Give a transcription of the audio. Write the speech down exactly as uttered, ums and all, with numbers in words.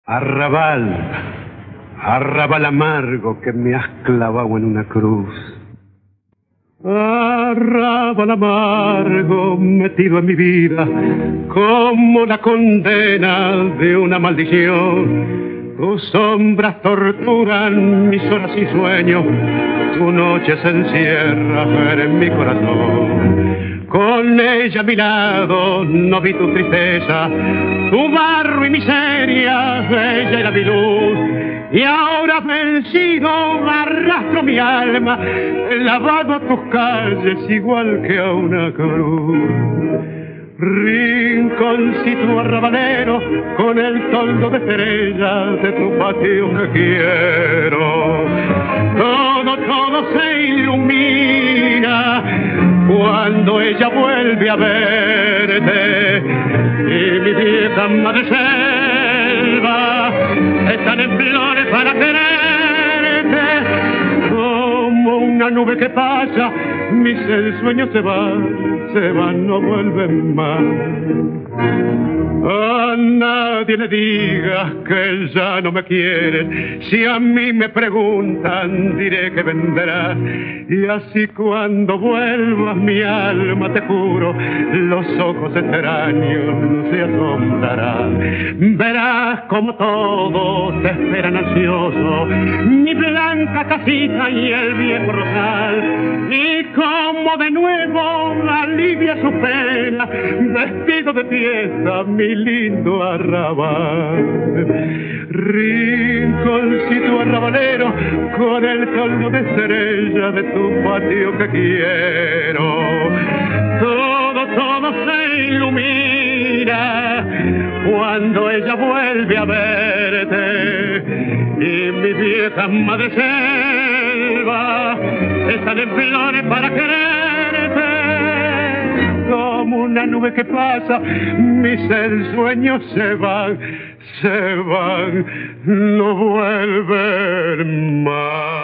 Arrabal, arrabal amargo que me has clavado en una cruz. Arrabal amargo metido en mi vida como la condena de una maldición. Tus sombras torturan mis horas y sueños, tu noche se encierra en mi corazón. Con ella a mi lado no vi tu tristeza, tu barro y miseria, ella era mi luz. Y ahora vencido arrastro mi alma, lavado a tus calles igual que a una cruz. Rinconcito arrabalero con el toldo de estrellas de tu patio que quiero. Todo, todo se ilumina cuando ella vuelve a verte. Y mi vieja madre selva están en flores para quererte. Como una nube que pasa, mis sueños se van, se van, no vuelven más. A nadie le digas que ya no me quieres. Si a mí me preguntan, diré que vendrás. Y así cuando vuelvas mi alma, te juro, los ojos extraños se asombrarán. Verás como todos te esperan ansioso, mi blanca casita y el viejo rosal. Y como de nuevo alivia su pena, vestido de fiesta, mi lindo arrabal. Rinconcito arrabalero con el toldo de estrella de tu patio que quiero. Todo, todo se ilumina cuando ella vuelve a verte. Y mi vieja madre selva están en flores para quererte. Como una nube que pasa, mis sueños se van, se van, no vuelven más.